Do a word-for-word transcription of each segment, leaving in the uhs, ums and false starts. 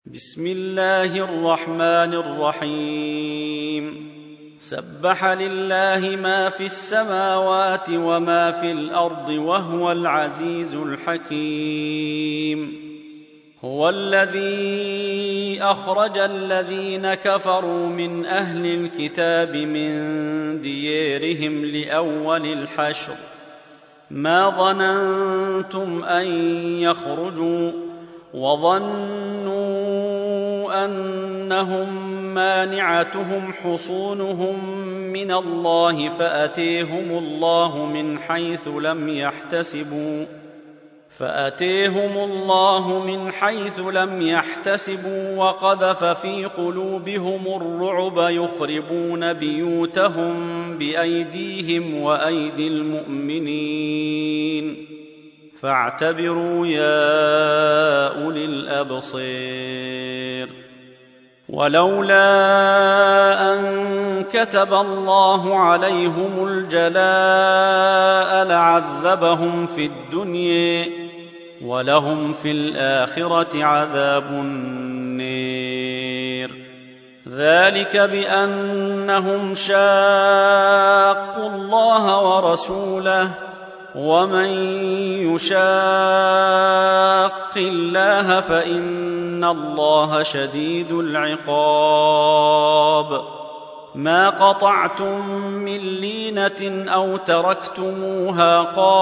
بسم الله الرحمن الرحيم سبح لله ما في السماوات وما في الأرض وهو العزيز الحكيم هو الذي أخرج الذين كفروا من أهل الكتاب من ديارهم لأول الحشر ما ظننتم أن يخرجوا وظنوا أنهم مانعتهم حصونهم من الله فأتيهم الله من حيث لم يحتسبوا فأتيهم الله من حيث لم يحتسبوا وقذف في قلوبهم الرعب يخربون بيوتهم بأيديهم وأيدي المؤمنين فاعتبروا يا أولي الأبصير ولولا أن كتب الله عليهم الجلاء لعذبهم في الدنيا ولهم في الآخرة عذاب النير ذلك بأنهم شاقوا الله ورسوله ومن يشاق الله فإن الله شديد العقاب ما قطعتم من لينة أو تركتموها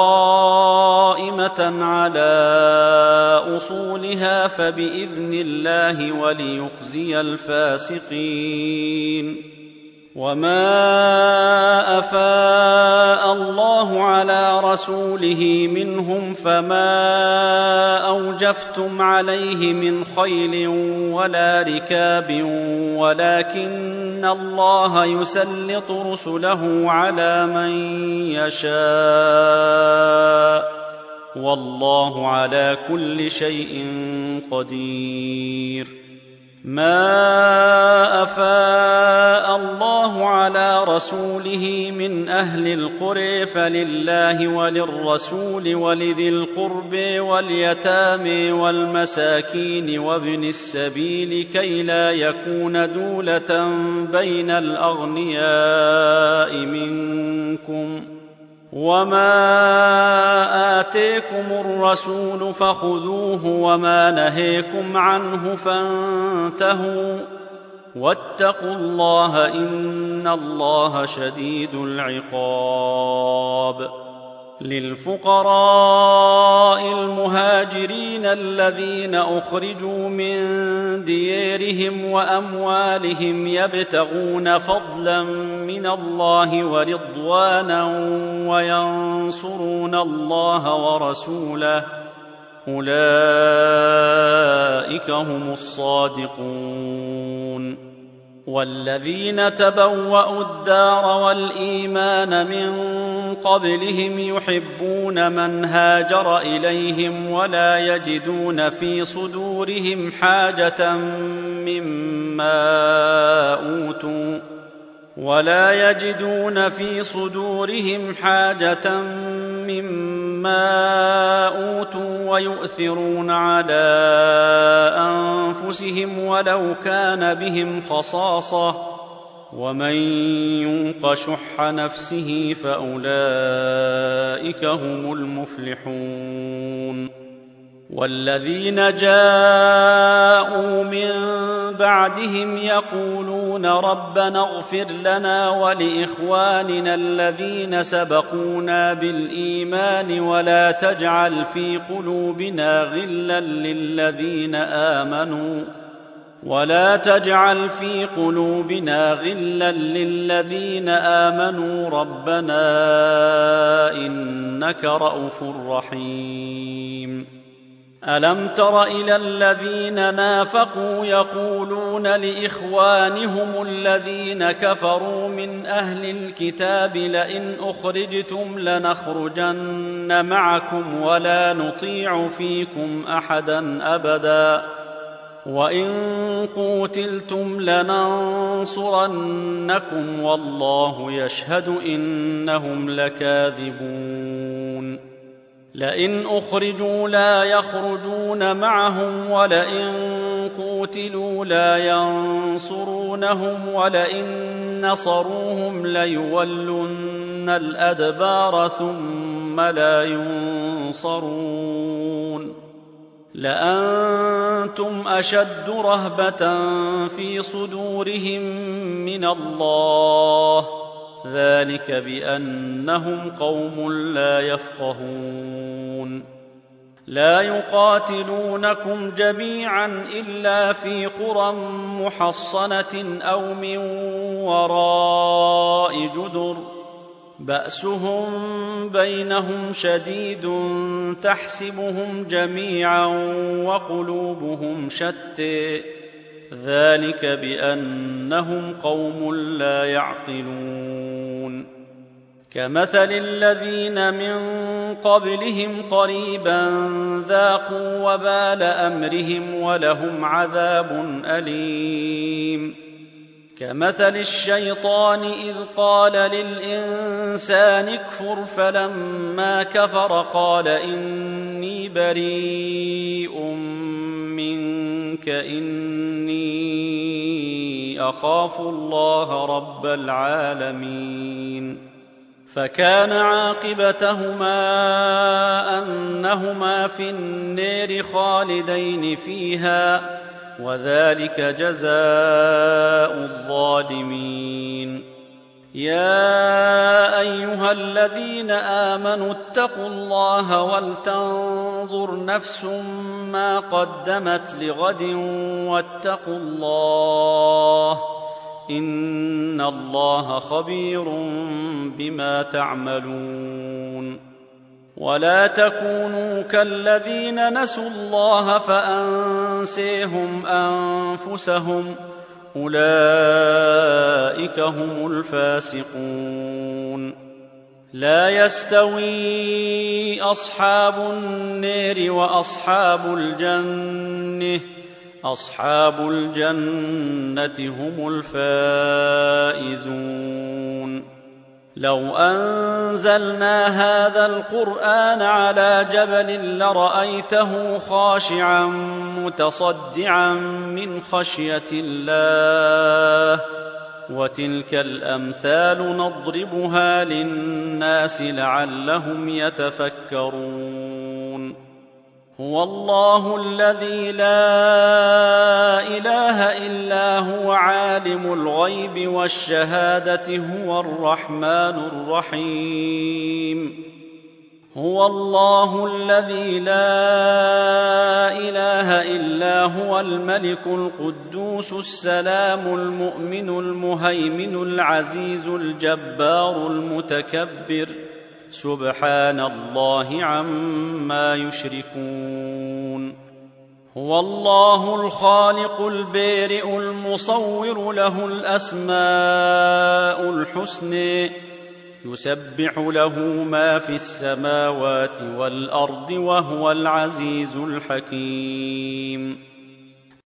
قائمة على أصولها فبإذن الله وليخزي الفاسقين وما أفاء الله على رسوله منهم فما أوجفتم عليه من خيل ولا ركاب ولكن الله يسلط رسله على من يشاء والله على كل شيء قدير ما أفاء الله على رسوله من أهل القرى فلله وللرسول ولذي القرب واليتامى والمساكين وابن السبيل كي لا يكون دولة بين الأغنياء منكم وما آتيكم الرسول فخذوه وما نهيكم عنه فانتهوا واتقوا الله إن الله شديد العقاب للفقراء المهاجرين الذين أخرجوا من ديارهم وأموالهم يبتغون فضلا من الله ورضوانا وينصرون الله ورسوله أولئك هم الصادقون والذين تبوأوا الدار والإيمان من قبلهم يحبون من هاجر إليهم ولا يجدون في صدورهم حاجة مما أوتوا ولا يجدون في صدورهم حاجة مما أوتوا ويؤثرون على أنفسهم ولو كان بهم خصاصة ومن يوق شح نفسه فأولئك هم المفلحون والذين جاءوا من بعدهم يقولون ربنا اغفر لنا ولإخواننا الذين سبقونا بالإيمان ولا تجعل في قلوبنا غلا للذين آمنوا ولا تجعل في قلوبنا غلا للذين آمنوا ربنا إنك رءوف رحيم ألم تر إلى الذين نافقوا يقولون لإخوانهم الذين كفروا من أهل الكتاب لئن أخرجتم لنخرجن معكم ولا نطيع فيكم أحدا أبدا وإن قوتلتم لننصرنكم والله يشهد إنهم لكاذبون لئن أخرجوا لا يخرجون معهم ولئن قوتلوا قُوتِلُوا لَا يَنصُرُونَهُمْ وَلَئِن نَّصَرُوهُمْ لَيُوَلُّنَّ الْأَدْبَارَ ثُمَّ لَا يُنصَرُونَ لَأَنتُمْ أَشَدُّ رَهْبَةً فِي صُدُورِهِم مِّنَ اللَّهِ ذَلِكَ بِأَنَّهُمْ قَوْمٌ لَّا يَفْقَهُونَ لا يقاتلونكم جميعا إلا في قرى محصنة أو من وراء جدر بأسهم بينهم شديد تحسبهم جميعا وقلوبهم شتى ذلك بأنهم قوم لا يعقلون كمثل الذين من قبلهم قريبا ذاقوا وبال أمرهم ولهم عذاب أليم كمثل الشيطان إذ قال للإنسان اكفر فلما كفر قال إني بريء منك إني أخاف الله رب العالمين فكان عاقبتهما أنهما في النار خالدين فيها وذلك جزاء الظالمين يا أيها الذين آمنوا اتقوا الله ولتنظر نفس ما قدمت لغد واتقوا الله إن الله خبير بما تعملون ولا تكونوا كالذين نسوا الله فأنسيهم أنفسهم أولئك هم الفاسقون لا يستوي أصحاب النار وأصحاب الجنة أصحاب الجنة هم الفائزون لو أنزلنا هذا القرآن على جبل لرأيته خاشعا متصدعا من خشية الله وتلك الأمثال نضربها للناس لعلهم يتفكرون هو الله الذي لا إله إلا هو عالم الغيب والشهادة هو الرحمن الرحيم هو الله الذي لا إله إلا هو الملك القدوس السلام المؤمن المهيمن العزيز الجبار المتكبر سبحان الله عما يشركون هو الله الخالق البارئ المصور له الأسماء الحسنى يسبح له ما في السماوات والأرض وهو العزيز الحكيم